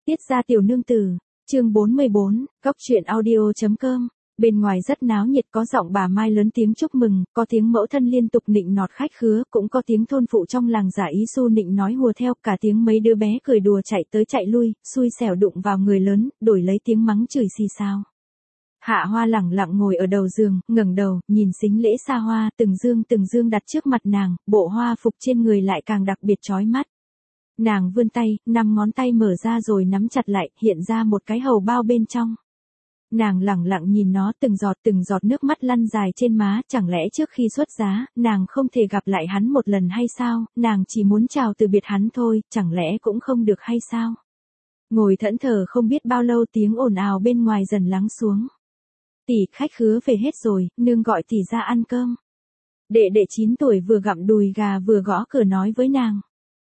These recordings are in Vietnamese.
Tiết gia tiểu nương tử, chương 44, góc truyện audio.com. Bên ngoài rất náo nhiệt, có giọng bà Mai lớn tiếng chúc mừng, có tiếng mẫu thân liên tục nịnh nọt khách khứa, cũng có tiếng thôn phụ trong làng giả ý xu nịnh nói hùa theo, cả tiếng mấy đứa bé cười đùa chạy tới chạy lui, xui xẻo đụng vào người lớn, đổi lấy tiếng mắng chửi xì xào. Hạ Hoa lẳng lặng ngồi ở đầu giường, ngẩng đầu, nhìn sính lễ xa hoa, từng dương đặt trước mặt nàng, bộ hoa phục trên người lại càng đặc biệt chói mắt. Nàng vươn tay, 5 ngón tay mở ra rồi nắm chặt lại, hiện ra một cái hầu bao bên trong. Nàng lẳng lặng nhìn nó, từng giọt nước mắt lăn dài trên má, chẳng lẽ trước khi xuất giá, nàng không thể gặp lại hắn một lần hay sao, nàng chỉ muốn chào từ biệt hắn thôi, chẳng lẽ cũng không được hay sao? Ngồi thẫn thờ không biết bao lâu, tiếng ồn ào bên ngoài dần lắng xuống. Tỷ, khách khứa về hết rồi, nương gọi tỷ ra ăn cơm. Đệ 9 tuổi vừa gặm đùi gà vừa gõ cửa nói với nàng.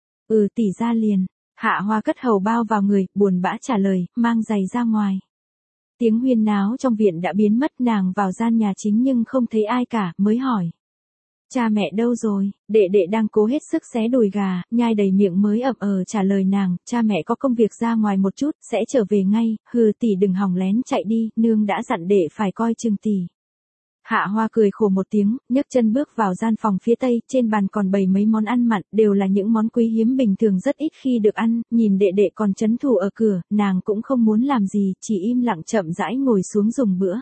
Tỷ ra liền. Hạ Hoa cất hầu bao vào người, buồn bã trả lời, mang giày ra ngoài. Tiếng huyên náo trong viện đã biến mất, nàng vào gian nhà chính nhưng không thấy ai cả, mới hỏi. Cha mẹ đâu rồi? Đệ đang cố hết sức xé đùi gà, nhai đầy miệng mới trả lời nàng, cha mẹ có công việc ra ngoài một chút, sẽ trở về ngay, hừ tỷ đừng hòng lén chạy đi, nương đã dặn đệ phải coi chừng tỷ. Hạ Hoa cười khổ một tiếng, nhấc chân bước vào gian phòng phía tây, trên bàn còn bày mấy món ăn mặn, đều là những món quý hiếm bình thường rất ít khi được ăn, nhìn đệ còn trấn thủ ở cửa, nàng cũng không muốn làm gì, chỉ im lặng chậm rãi ngồi xuống dùng bữa.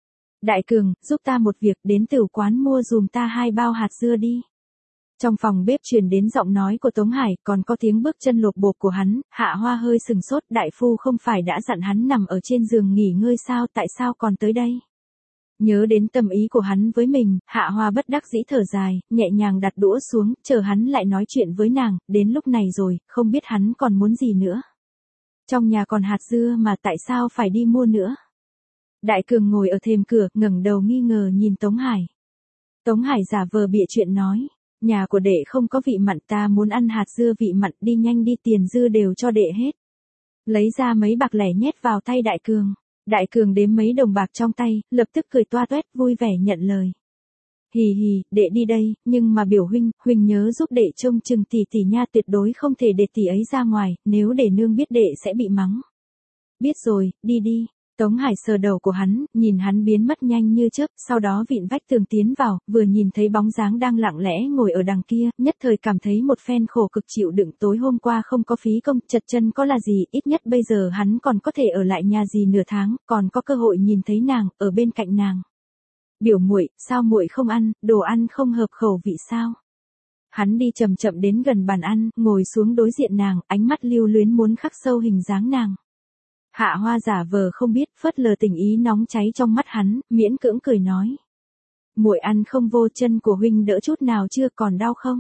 Đại Cường, giúp ta một việc, đến Tửu quán mua dùm ta 2 bao hạt dưa đi. Trong phòng bếp truyền đến giọng nói của Tống Hải, còn có tiếng bước chân lộp bộp của hắn, Hạ Hoa hơi sừng sốt, đại phu không phải đã dặn hắn nằm ở trên giường nghỉ ngơi sao, tại sao còn tới đây? Nhớ đến tâm ý của hắn với mình, Hạ Hoa bất đắc dĩ thở dài, nhẹ nhàng đặt đũa xuống, chờ hắn lại nói chuyện với nàng, đến lúc này rồi, không biết hắn còn muốn gì nữa. Trong nhà còn hạt dưa mà tại sao phải đi mua nữa? Đại Cường ngồi ở thềm cửa, ngẩng đầu nghi ngờ nhìn Tống Hải. Tống Hải giả vờ bịa chuyện nói, nhà của đệ không có vị mặn, ta muốn ăn hạt dưa vị mặn, đi nhanh đi, tiền dư đều cho đệ hết. Lấy ra mấy bạc lẻ nhét vào tay Đại Cường. Đại Cường đếm mấy đồng bạc trong tay, lập tức cười toa toét, vui vẻ nhận lời. Hì hì, đệ đi đây, nhưng mà biểu huynh nhớ giúp đệ trông chừng tỷ nha, tuyệt đối không thể để tỷ ấy ra ngoài, nếu để nương biết đệ sẽ bị mắng. Biết rồi, đi đi. Tống Hải sờ đầu của hắn, nhìn hắn biến mất nhanh như chớp, sau đó vịn vách tường tiến vào, vừa nhìn thấy bóng dáng đang lặng lẽ ngồi ở đằng kia, nhất thời cảm thấy một phen khổ cực chịu đựng, tối hôm qua không có phí công, chật chân có là gì, ít nhất bây giờ hắn còn có thể ở lại nhà dì nửa tháng, còn có cơ hội nhìn thấy nàng, ở bên cạnh nàng. Biểu muội, sao muội không ăn, đồ ăn không hợp khẩu vị sao? Hắn đi chậm chậm đến gần bàn ăn, ngồi xuống đối diện nàng, ánh mắt lưu luyến muốn khắc sâu hình dáng nàng. Hạ Hoa giả vờ không biết, phớt lờ tình ý nóng cháy trong mắt hắn, miễn cưỡng cười nói. Muội ăn không vô, chân của huynh đỡ chút nào chưa, còn đau không?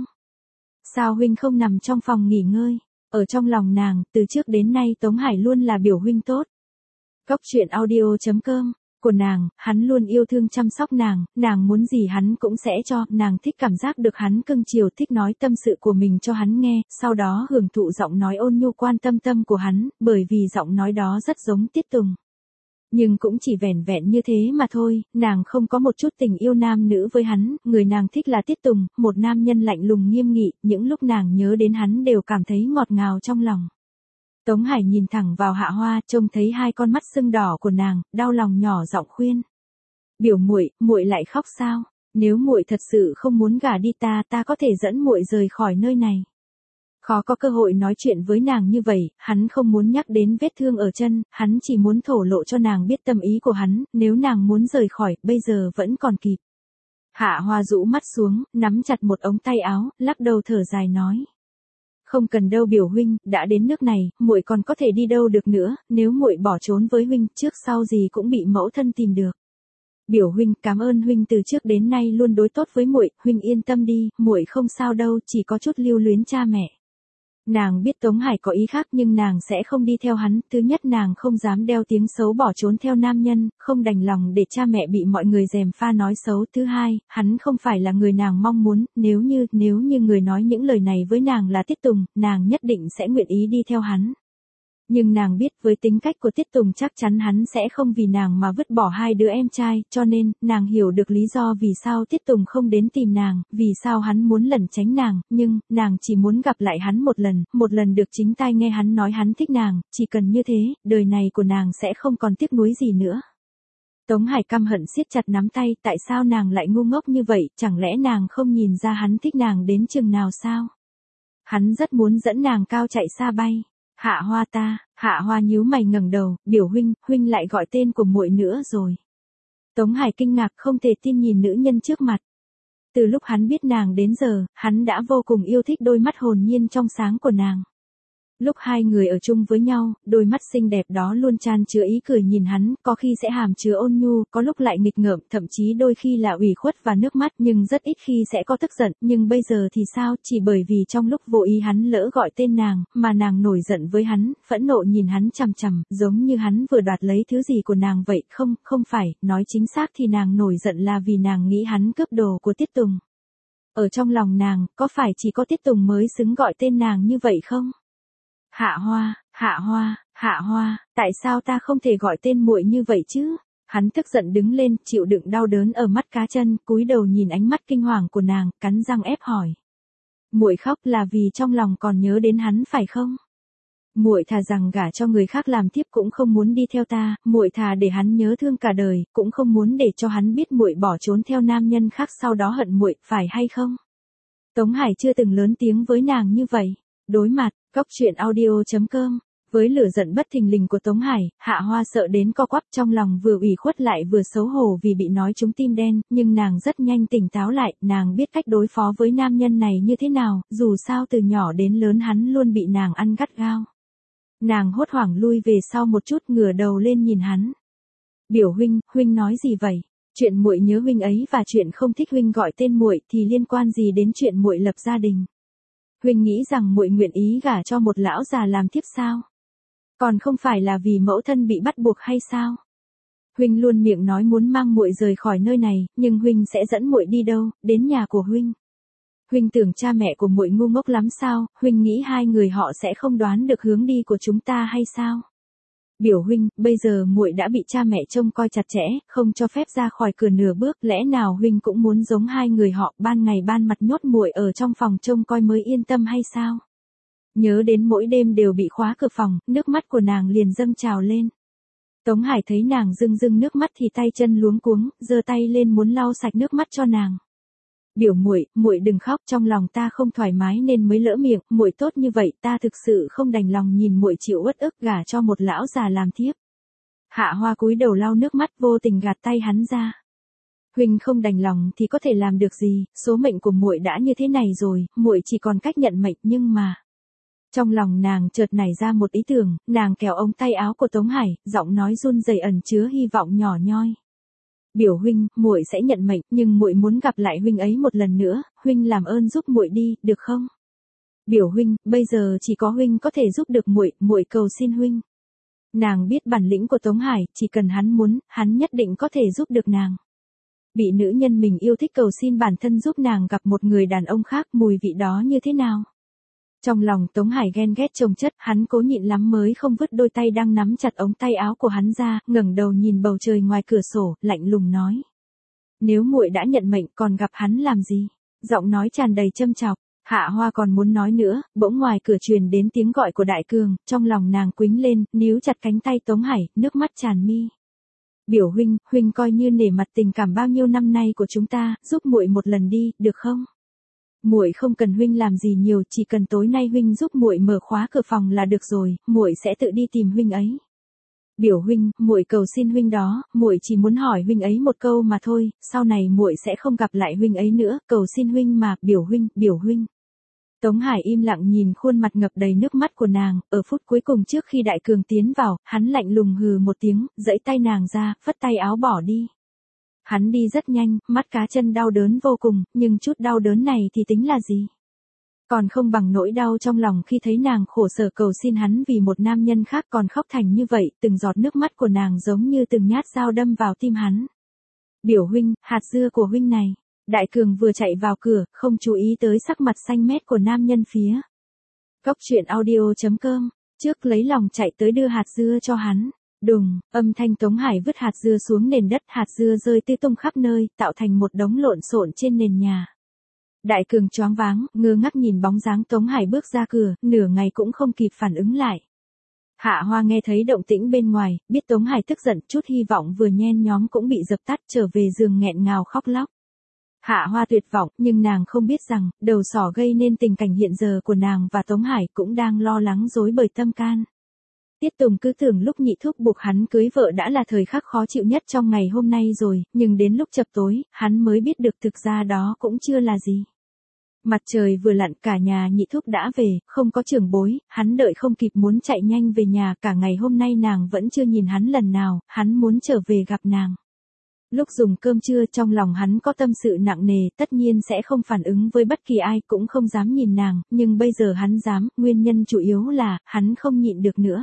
Sao huynh không nằm trong phòng nghỉ ngơi? Ở trong lòng nàng, từ trước đến nay Tống Hải luôn là biểu huynh tốt. Góc truyện audio.com của nàng, hắn luôn yêu thương chăm sóc nàng muốn gì hắn cũng sẽ cho, nàng thích cảm giác được hắn cưng chiều, thích nói tâm sự của mình cho hắn nghe, sau đó hưởng thụ giọng nói ôn nhu quan tâm của hắn, bởi vì giọng nói đó rất giống Tiết Tùng. Nhưng cũng chỉ vẻn vẹn như thế mà thôi, nàng không có một chút tình yêu nam nữ với hắn, người nàng thích là Tiết Tùng, một nam nhân lạnh lùng nghiêm nghị, những lúc nàng nhớ đến hắn đều cảm thấy ngọt ngào trong lòng. Tống Hải nhìn thẳng vào Hạ Hoa, trông thấy 2 con mắt sưng đỏ của nàng, đau lòng nhỏ giọng khuyên. Biểu muội lại khóc sao? Nếu muội thật sự không muốn gả đi, ta có thể dẫn muội rời khỏi nơi này. Khó có cơ hội nói chuyện với nàng như vậy, hắn không muốn nhắc đến vết thương ở chân, hắn chỉ muốn thổ lộ cho nàng biết tâm ý của hắn, nếu nàng muốn rời khỏi, bây giờ vẫn còn kịp. Hạ Hoa rũ mắt xuống, nắm chặt một ống tay áo, lắc đầu thở dài nói. Không cần đâu biểu huynh, đã đến nước này, muội còn có thể đi đâu được nữa, nếu muội bỏ trốn với huynh, trước sau gì cũng bị mẫu thân tìm được. Biểu huynh, cảm ơn huynh từ trước đến nay luôn đối tốt với muội, huynh yên tâm đi, muội không sao đâu, chỉ có chút lưu luyến cha mẹ. Nàng biết Tống Hải có ý khác nhưng nàng sẽ không đi theo hắn, thứ nhất nàng không dám đeo tiếng xấu bỏ trốn theo nam nhân, không đành lòng để cha mẹ bị mọi người gièm pha nói xấu, thứ hai, hắn không phải là người nàng mong muốn, nếu như người nói những lời này với nàng là Tiết Tùng, nàng nhất định sẽ nguyện ý đi theo hắn. Nhưng nàng biết với tính cách của Tiết Tùng chắc chắn hắn sẽ không vì nàng mà vứt bỏ hai đứa em trai, cho nên, nàng hiểu được lý do vì sao Tiết Tùng không đến tìm nàng, vì sao hắn muốn lẩn tránh nàng, nhưng, nàng chỉ muốn gặp lại hắn một lần được chính tai nghe hắn nói hắn thích nàng, chỉ cần như thế, đời này của nàng sẽ không còn tiếc nuối gì nữa. Tống Hải căm hận siết chặt nắm tay, tại sao nàng lại ngu ngốc như vậy, chẳng lẽ nàng không nhìn ra hắn thích nàng đến chừng nào sao? Hắn rất muốn dẫn nàng cao chạy xa bay. Hạ Hoa ta, Hạ Hoa nhíu mày ngẩng đầu, biểu huynh lại gọi tên của muội nữa rồi. Tống Hải kinh ngạc không thể tin nhìn nữ nhân trước mặt. Từ lúc hắn biết nàng đến giờ, hắn đã vô cùng yêu thích đôi mắt hồn nhiên trong sáng của nàng. Lúc hai người ở chung với nhau, đôi mắt xinh đẹp đó luôn chan chứa ý cười nhìn hắn, có khi sẽ hàm chứa ôn nhu, có lúc lại nghịch ngợm, thậm chí đôi khi là ủy khuất và nước mắt, nhưng rất ít khi sẽ có tức giận, nhưng bây giờ thì sao, chỉ bởi vì trong lúc vô ý hắn lỡ gọi tên nàng, mà nàng nổi giận với hắn, phẫn nộ nhìn hắn chằm chằm, giống như hắn vừa đoạt lấy thứ gì của nàng vậy, không phải, nói chính xác thì nàng nổi giận là vì nàng nghĩ hắn cướp đồ của Tiết Tùng. Ở trong lòng nàng, có phải chỉ có Tiết Tùng mới xứng gọi tên nàng như vậy không? Hạ Hoa, Hạ Hoa, Hạ Hoa, tại sao ta không thể gọi tên muội như vậy chứ? Hắn tức giận đứng lên, chịu đựng đau đớn ở mắt cá chân, cúi đầu nhìn ánh mắt kinh hoàng của nàng, cắn răng ép hỏi. Muội khóc là vì trong lòng còn nhớ đến hắn phải không? Muội thà rằng gả cho người khác làm thiếp cũng không muốn đi theo ta, muội thà để hắn nhớ thương cả đời, cũng không muốn để cho hắn biết muội bỏ trốn theo nam nhân khác sau đó hận muội, phải hay không? Tống Hải chưa từng lớn tiếng với nàng như vậy. Đối mặt, Cóc Truyện Audio.com. Với lửa giận bất thình lình của Tống Hải, Hạ Hoa sợ đến co quắp trong lòng vừa ủy khuất lại vừa xấu hổ vì bị nói trúng tim đen, nhưng nàng rất nhanh tỉnh táo lại, nàng biết cách đối phó với nam nhân này như thế nào, dù sao từ nhỏ đến lớn hắn luôn bị nàng ăn gắt gao. Nàng hốt hoảng lui về sau một chút ngửa đầu lên nhìn hắn. Biểu huynh nói gì vậy? Chuyện muội nhớ huynh ấy và chuyện không thích huynh gọi tên muội thì liên quan gì đến chuyện muội lập gia đình? Huynh nghĩ rằng muội nguyện ý gả cho một lão già làm thiếp sao? Còn không phải là vì mẫu thân bị bắt buộc hay sao? Huynh luôn miệng nói muốn mang muội rời khỏi nơi này, nhưng huynh sẽ dẫn muội đi đâu? Đến nhà của huynh. Huynh tưởng cha mẹ của muội ngu ngốc lắm sao? Huynh nghĩ hai người họ sẽ không đoán được hướng đi của chúng ta hay sao? Biểu huynh, bây giờ muội đã bị cha mẹ trông coi chặt chẽ, không cho phép ra khỏi cửa nửa bước, lẽ nào huynh cũng muốn giống hai người họ, ban ngày ban mặt nhốt muội ở trong phòng trông coi mới yên tâm hay sao? Nhớ đến mỗi đêm đều bị khóa cửa phòng, nước mắt của nàng liền dâng trào lên. Tống Hải thấy nàng rưng nước mắt thì tay chân luống cuống, giơ tay lên muốn lau sạch nước mắt cho nàng. Biểu muội đừng khóc, trong lòng ta không thoải mái nên mới lỡ miệng, muội tốt như vậy, ta thực sự không đành lòng nhìn muội chịu uất ức gả cho một lão già làm thiếp. Hạ Hoa cúi đầu lau nước mắt vô tình gạt tay hắn ra. Huynh không đành lòng thì có thể làm được gì, số mệnh của muội đã như thế này rồi, muội chỉ còn cách nhận mệnh, nhưng mà. Trong lòng nàng chợt nảy ra một ý tưởng, nàng kéo ống tay áo của Tống Hải, giọng nói run rẩy ẩn chứa hy vọng nhỏ nhoi. Biểu huynh, muội sẽ nhận mệnh, nhưng muội muốn gặp lại huynh ấy một lần nữa, huynh làm ơn giúp muội đi, được không? Biểu huynh, bây giờ chỉ có huynh có thể giúp được muội, muội cầu xin huynh. Nàng biết bản lĩnh của Tống Hải, chỉ cần hắn muốn, hắn nhất định có thể giúp được nàng. Bị nữ nhân mình yêu thích cầu xin bản thân giúp nàng gặp một người đàn ông khác, mùi vị đó như thế nào? Trong lòng Tống Hải ghen ghét chồng chất, hắn cố nhịn lắm mới không vứt đôi tay đang nắm chặt ống tay áo của hắn ra, ngẩng đầu nhìn bầu trời ngoài cửa sổ, lạnh lùng nói. Nếu muội đã nhận mệnh còn gặp hắn làm gì? Giọng nói tràn đầy châm chọc. Hạ Hoa còn muốn nói nữa, bỗng ngoài cửa truyền đến tiếng gọi của Đại Cường, trong lòng nàng quĩnh lên, níu chặt cánh tay Tống Hải, nước mắt tràn mi. Biểu huynh coi như nể mặt tình cảm bao nhiêu năm nay của chúng ta, giúp muội một lần đi, được không? Muội không cần huynh làm gì nhiều, chỉ cần tối nay huynh giúp muội mở khóa cửa phòng là được rồi, muội sẽ tự đi tìm huynh ấy. Biểu huynh, muội cầu xin huynh đó, muội chỉ muốn hỏi huynh ấy một câu mà thôi, sau này muội sẽ không gặp lại huynh ấy nữa, cầu xin huynh mà, biểu huynh. Tống Hải im lặng nhìn khuôn mặt ngập đầy nước mắt của nàng, ở phút cuối cùng trước khi Đại Cường tiến vào, hắn lạnh lùng hừ một tiếng, giãy tay nàng ra, phất tay áo bỏ đi. Hắn đi rất nhanh, mắt cá chân đau đớn vô cùng, nhưng chút đau đớn này thì tính là gì? Còn không bằng nỗi đau trong lòng khi thấy nàng khổ sở cầu xin hắn vì một nam nhân khác còn khóc thành như vậy, từng giọt nước mắt của nàng giống như từng nhát dao đâm vào tim hắn. Biểu huynh, hạt dưa của huynh này. Đại Cường vừa chạy vào cửa, không chú ý tới sắc mặt xanh mét của nam nhân phía. Cóc Truyện Audio.com trước lấy lòng chạy tới đưa hạt dưa cho hắn. Đùng, âm thanh Tống Hải vứt hạt dưa xuống nền đất, hạt dưa rơi tứ tung khắp nơi, tạo thành một đống lộn xộn trên nền nhà. Đại Cường choáng váng, ngơ ngác nhìn bóng dáng Tống Hải bước ra cửa, nửa ngày cũng không kịp phản ứng lại. Hạ Hoa nghe thấy động tĩnh bên ngoài, biết Tống Hải tức giận, chút hy vọng vừa nhen nhóm cũng bị dập tắt, trở về giường nghẹn ngào khóc lóc. Hạ Hoa tuyệt vọng, nhưng nàng không biết rằng, đầu sỏ gây nên tình cảnh hiện giờ của nàng và Tống Hải cũng đang lo lắng rối bời tâm can. Tiết Tùng cứ tưởng lúc Nhị Thúc buộc hắn cưới vợ đã là thời khắc khó chịu nhất trong ngày hôm nay rồi, nhưng đến lúc chập tối, hắn mới biết được thực ra đó cũng chưa là gì. Mặt trời vừa lặn, cả nhà Nhị Thúc đã về, không có trưởng bối, hắn đợi không kịp muốn chạy nhanh về nhà, cả ngày hôm nay nàng vẫn chưa nhìn hắn lần nào, hắn muốn trở về gặp nàng. Lúc dùng cơm trưa trong lòng hắn có tâm sự nặng nề, tất nhiên sẽ không phản ứng với bất kỳ ai, cũng không dám nhìn nàng, nhưng bây giờ hắn dám, nguyên nhân chủ yếu là, hắn không nhịn được nữa.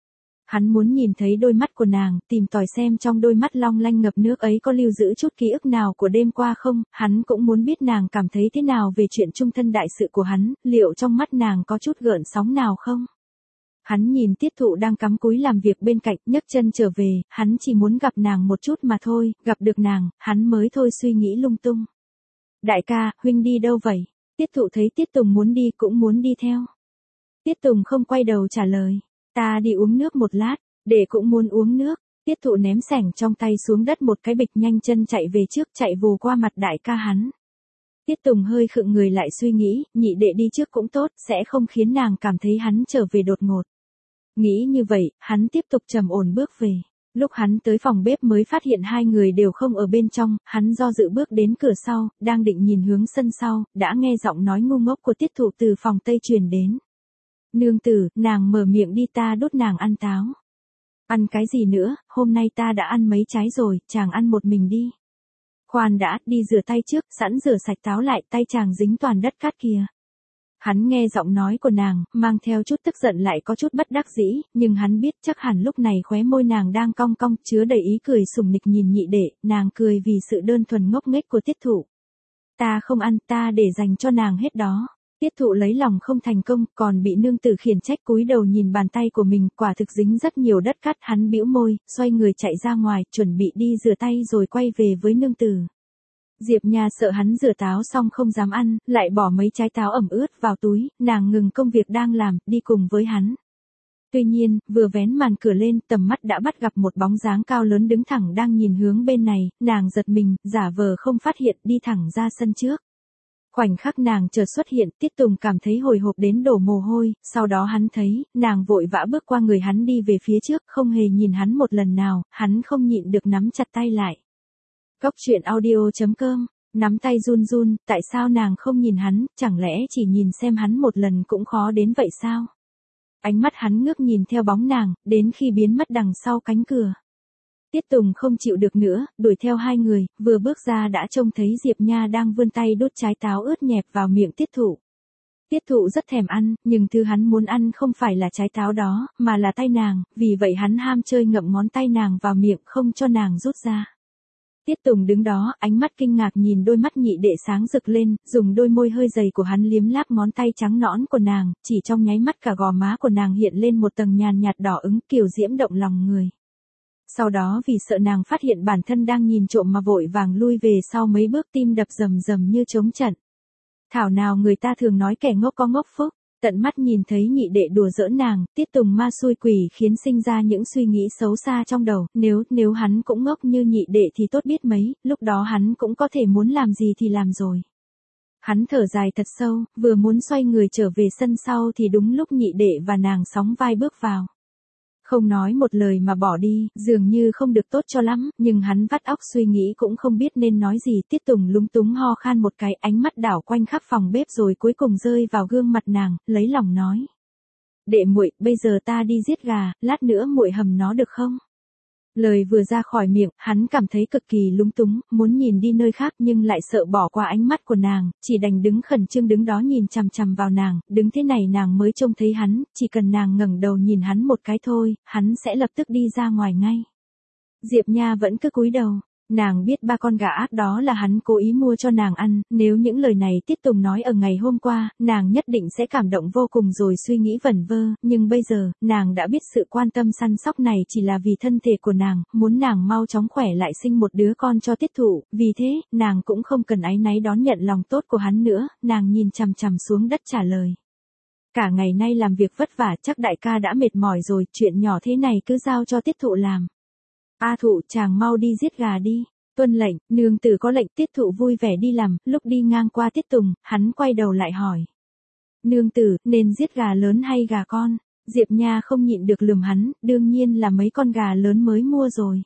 Hắn muốn nhìn thấy đôi mắt của nàng, tìm tòi xem trong đôi mắt long lanh ngập nước ấy có lưu giữ chút ký ức nào của đêm qua không, hắn cũng muốn biết nàng cảm thấy thế nào về chuyện chung thân đại sự của hắn, liệu trong mắt nàng có chút gợn sóng nào không. Hắn nhìn Tiết Thụ đang cắm cúi làm việc bên cạnh, nhấc chân trở về, hắn chỉ muốn gặp nàng một chút mà thôi, gặp được nàng, hắn mới thôi suy nghĩ lung tung. Đại ca, huynh đi đâu vậy? Tiết Thụ thấy Tiết Tùng muốn đi cũng muốn đi theo. Tiết Tùng không quay đầu trả lời. Ta đi uống nước một lát, để cũng muốn uống nước. Tiết Thụ ném sẻng trong tay xuống đất một cái bịch, nhanh chân chạy về trước, chạy vù qua mặt đại ca hắn. Tiết Tùng hơi khựng người lại suy nghĩ, nhị đệ đi trước cũng tốt, sẽ không khiến nàng cảm thấy hắn trở về đột ngột. Nghĩ như vậy, hắn tiếp tục trầm ổn bước về. Lúc hắn tới phòng bếp mới phát hiện hai người đều không ở bên trong, hắn do dự bước đến cửa sau, đang định nhìn hướng sân sau, đã nghe giọng nói ngu ngốc của Tiết Thụ từ phòng Tây truyền đến. Nương tử, nàng mở miệng đi, ta đút nàng ăn táo. Ăn cái gì nữa, hôm nay ta đã ăn mấy trái rồi, chàng ăn một mình đi. Khoan đã, đi rửa tay trước, sẵn rửa sạch táo lại, tay chàng dính toàn đất cát kìa. Hắn nghe giọng nói của nàng, mang theo chút tức giận lại có chút bất đắc dĩ, nhưng hắn biết chắc hẳn lúc này khóe môi nàng đang cong cong, chứa đầy ý cười sủng nịch nhìn nhị đệ, nàng cười vì sự đơn thuần ngốc nghếch của Tiết Thụ. Ta không ăn, ta để dành cho nàng hết đó. Tiết Thụ lấy lòng không thành công, còn bị nương tử khiển trách, cúi đầu nhìn bàn tay của mình, quả thực dính rất nhiều đất cát, hắn bĩu môi, xoay người chạy ra ngoài, chuẩn bị đi rửa tay rồi quay về với nương tử. Diệp Nha sợ hắn rửa táo xong không dám ăn, lại bỏ mấy trái táo ẩm ướt vào túi, nàng ngừng công việc đang làm, đi cùng với hắn. Tuy nhiên, vừa vén màn cửa lên, tầm mắt đã bắt gặp một bóng dáng cao lớn đứng thẳng đang nhìn hướng bên này, nàng giật mình, giả vờ không phát hiện, đi thẳng ra sân trước. Khoảnh khắc nàng chợt xuất hiện, Tiết Tùng cảm thấy hồi hộp đến đổ mồ hôi, sau đó hắn thấy, nàng vội vã bước qua người hắn đi về phía trước, không hề nhìn hắn một lần nào, hắn không nhịn được nắm chặt tay lại. Cóc truyện audio.com, nắm tay run run, tại sao nàng không nhìn hắn, chẳng lẽ chỉ nhìn xem hắn một lần cũng khó đến vậy sao? Ánh mắt hắn ngước nhìn theo bóng nàng, đến khi biến mất đằng sau cánh cửa. Tiết Tùng không chịu được nữa, đuổi theo hai người, vừa bước ra đã trông thấy Diệp Nha đang vươn tay đút trái táo ướt nhẹp vào miệng Tiết Thụ. Tiết Thụ rất thèm ăn, nhưng thứ hắn muốn ăn không phải là trái táo đó, mà là tay nàng, vì vậy hắn ham chơi ngậm ngón tay nàng vào miệng không cho nàng rút ra. Tiết Tùng đứng đó, ánh mắt kinh ngạc nhìn đôi mắt nhị đệ sáng rực lên, dùng đôi môi hơi dày của hắn liếm láp ngón tay trắng nõn của nàng, chỉ trong nháy mắt cả gò má của nàng hiện lên một tầng nhàn nhạt đỏ ửng, kiều diễm động lòng người. Sau đó vì sợ nàng phát hiện bản thân đang nhìn trộm mà vội vàng lui về sau mấy bước, tim đập rầm rầm như trống trận. Thảo nào người ta thường nói kẻ ngốc có ngốc phúc, tận mắt nhìn thấy nhị đệ đùa giỡn nàng, Tiết Tùng ma xui quỷ khiến sinh ra những suy nghĩ xấu xa trong đầu, nếu hắn cũng ngốc như nhị đệ thì tốt biết mấy, lúc đó hắn cũng có thể muốn làm gì thì làm rồi. Hắn thở dài thật sâu, vừa muốn xoay người trở về sân sau thì đúng lúc nhị đệ và nàng sóng vai bước vào. Không nói một lời mà bỏ đi, dường như không được tốt cho lắm, nhưng hắn vắt óc suy nghĩ cũng không biết nên nói gì. Tiết Tùng lúng túng ho khan một cái, ánh mắt đảo quanh khắp phòng bếp rồi cuối cùng rơi vào gương mặt nàng, lấy lòng nói. Đệ muội, bây giờ ta đi giết gà, lát nữa muội hầm nó được không? Lời vừa ra khỏi miệng, hắn cảm thấy cực kỳ lúng túng, muốn nhìn đi nơi khác nhưng lại sợ bỏ qua ánh mắt của nàng, chỉ đành đứng khẩn trương đứng đó nhìn chằm chằm vào nàng, đứng thế này nàng mới trông thấy hắn, chỉ cần nàng ngẩng đầu nhìn hắn một cái thôi, hắn sẽ lập tức đi ra ngoài ngay. Diệp Nha vẫn cứ cúi đầu, Nàng biết ba con gà ác đó là hắn cố ý mua cho nàng ăn, nếu những lời này Tiết Tùng nói ở ngày hôm qua, nàng nhất định sẽ cảm động vô cùng rồi suy nghĩ vẩn vơ, nhưng bây giờ, nàng đã biết sự quan tâm săn sóc này chỉ là vì thân thể của nàng, muốn nàng mau chóng khỏe lại sinh một đứa con cho Tiết Thụ, vì thế, nàng cũng không cần áy náy đón nhận lòng tốt của hắn nữa, nàng nhìn chằm chằm xuống đất trả lời. Cả ngày nay làm việc vất vả chắc đại ca đã mệt mỏi rồi, chuyện nhỏ thế này cứ giao cho Tiết Thụ làm. A Thụ, chàng mau đi giết gà đi. Tuân lệnh, nương tử có lệnh. Tiết Thụ vui vẻ đi làm, lúc đi ngang qua Tiết Tùng, hắn quay đầu lại hỏi. Nương tử, nên giết gà lớn hay gà con? Diệp Nha không nhịn được lườm hắn, đương nhiên là mấy con gà lớn mới mua rồi.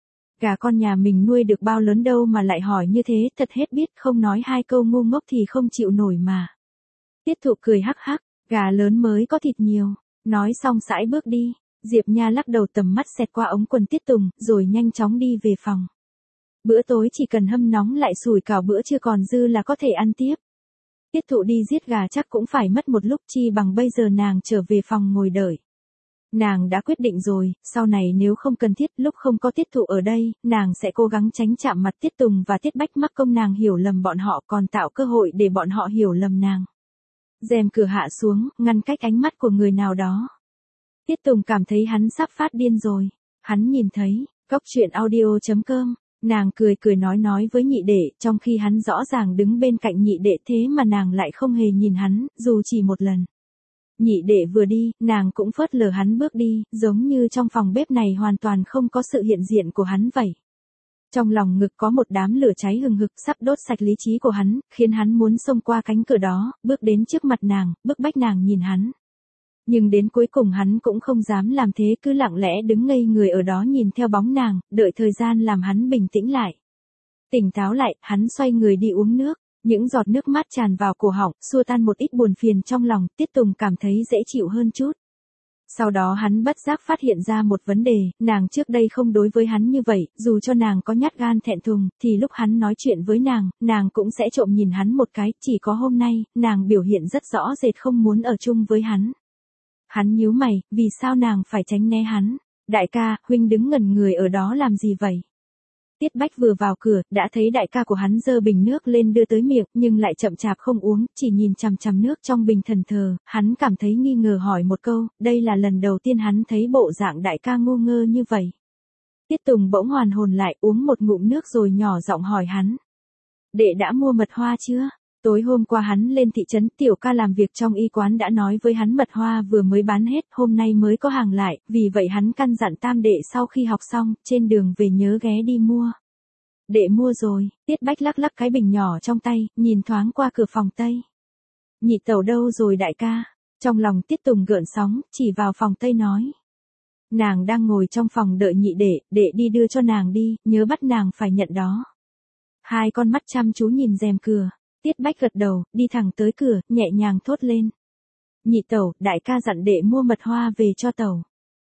Gà con nhà mình nuôi được bao lớn đâu mà lại hỏi như thế, thật hết biết, không nói hai câu ngu ngốc thì không chịu nổi mà. Tiết Thụ cười hắc hắc, gà lớn mới có thịt nhiều. Nói xong sải bước đi. Diệp Nha lắc đầu tầm mắt xẹt qua ống quần Tiết Tùng, rồi nhanh chóng đi về phòng. Bữa tối chỉ cần hâm nóng lại sủi cảo bữa chưa còn dư là có thể ăn tiếp. Tiết Thụ đi giết gà chắc cũng phải mất một lúc chi bằng bây giờ nàng trở về phòng ngồi đợi. Nàng đã quyết định rồi, sau này nếu không cần thiết lúc không có Tiết Thụ ở đây, nàng sẽ cố gắng tránh chạm mặt Tiết Tùng và Tiết Bách mắc công nàng hiểu lầm bọn họ còn tạo cơ hội để bọn họ hiểu lầm nàng. Rèm cửa hạ xuống, ngăn cách ánh mắt của người nào đó. Tiết Tùng cảm thấy hắn sắp phát điên rồi. Hắn nhìn thấy, Cóc Truyện Audio.com, nàng cười nói với nhị đệ, trong khi hắn rõ ràng đứng bên cạnh nhị đệ thế mà nàng lại không hề nhìn hắn, dù chỉ một lần. Nhị đệ vừa đi, nàng cũng phớt lờ hắn bước đi, giống như trong phòng bếp này hoàn toàn không có sự hiện diện của hắn vậy. Trong lòng ngực có một đám lửa cháy hừng hực sắp đốt sạch lý trí của hắn, khiến hắn muốn xông qua cánh cửa đó, bước đến trước mặt nàng, bức bách nàng nhìn hắn. Nhưng đến cuối cùng hắn cũng không dám làm thế, cứ lặng lẽ đứng ngây người ở đó nhìn theo bóng nàng, đợi thời gian làm hắn bình tĩnh lại. Tỉnh táo lại, hắn xoay người đi uống nước, những giọt nước mát tràn vào cổ họng, xua tan một ít buồn phiền trong lòng, Tiết Tùng cảm thấy dễ chịu hơn chút. Sau đó hắn bất giác phát hiện ra một vấn đề, nàng trước đây không đối với hắn như vậy, dù cho nàng có nhát gan thẹn thùng, thì lúc hắn nói chuyện với nàng cũng sẽ trộm nhìn hắn một cái, chỉ có hôm nay, nàng biểu hiện rất rõ rệt không muốn ở chung với hắn. Hắn nhíu mày, vì sao nàng phải tránh né hắn? Đại ca, huynh đứng ngẩn người ở đó làm gì vậy? Tiết Bách vừa vào cửa, đã thấy đại ca của hắn giơ bình nước lên đưa tới miệng, nhưng lại chậm chạp không uống, chỉ nhìn chằm chằm nước trong bình thần thờ, hắn cảm thấy nghi ngờ hỏi một câu, đây là lần đầu tiên hắn thấy bộ dạng đại ca ngu ngơ như vậy. Tiết Tùng bỗng hoàn hồn lại, uống một ngụm nước rồi nhỏ giọng hỏi hắn. Đệ đã mua mật hoa chưa? Tối hôm qua hắn lên thị trấn, tiểu ca làm việc trong y quán đã nói với hắn mật hoa vừa mới bán hết, hôm nay mới có hàng lại, vì vậy hắn căn dặn tam đệ sau khi học xong, trên đường về nhớ ghé đi mua. Đệ mua rồi. Tiết Bách lắc lắc cái bình nhỏ trong tay, nhìn thoáng qua cửa phòng Tây. Nhị tẩu đâu rồi đại ca? Trong lòng Tiết Tùng gợn sóng, chỉ vào phòng Tây nói. Nàng đang ngồi trong phòng đợi nhị đệ đi đưa cho nàng đi, nhớ bắt nàng phải nhận đó. Hai con mắt chăm chú nhìn rèm cửa. Tiết Bách gật đầu, đi thẳng tới cửa, nhẹ nhàng thốt lên. Nhị tẩu, đại ca dặn đệ mua mật hoa về cho tẩu.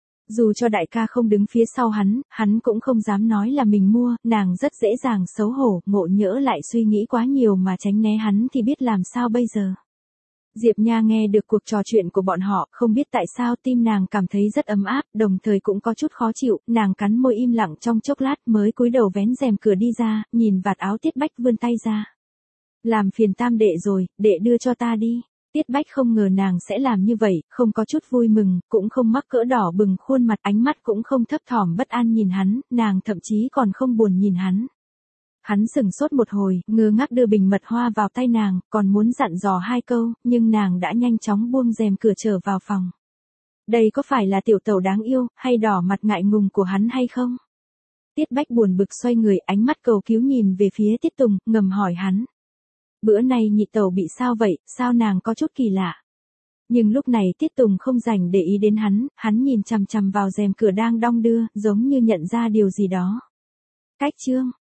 Dù cho đại ca không đứng phía sau hắn cũng không dám nói là mình mua, nàng rất dễ dàng xấu hổ, ngộ nhỡ lại suy nghĩ quá nhiều mà tránh né hắn thì biết làm sao bây giờ. Diệp Nha nghe được cuộc trò chuyện của bọn họ, không biết tại sao tim nàng cảm thấy rất ấm áp, đồng thời cũng có chút khó chịu, nàng cắn môi im lặng trong chốc lát mới cúi đầu vén rèm cửa đi ra, nhìn vạt áo Tiết Bách vươn tay ra. Làm phiền tam đệ rồi, đệ đưa cho ta đi. Tiết Bách không ngờ nàng sẽ làm như vậy, không có chút vui mừng, cũng không mắc cỡ đỏ bừng khuôn mặt, ánh mắt cũng không thấp thỏm bất an nhìn hắn, nàng thậm chí còn không buồn nhìn hắn. Hắn sững sốt một hồi, ngơ ngác đưa bình mật hoa vào tay nàng, còn muốn dặn dò hai câu, nhưng nàng đã nhanh chóng buông rèm cửa trở vào phòng. Đây có phải là tiểu tẩu đáng yêu, hay đỏ mặt ngại ngùng của hắn hay không? Tiết Bách buồn bực xoay người, ánh mắt cầu cứu nhìn về phía Tiết Tùng, ngầm hỏi hắn. Bữa nay nhị tẩu bị sao vậy, sao nàng có chút kỳ lạ. Nhưng lúc này Tiết Tùng không rảnh để ý đến hắn nhìn chằm chằm vào rèm cửa đang đong đưa, giống như nhận ra điều gì đó. Cách chương.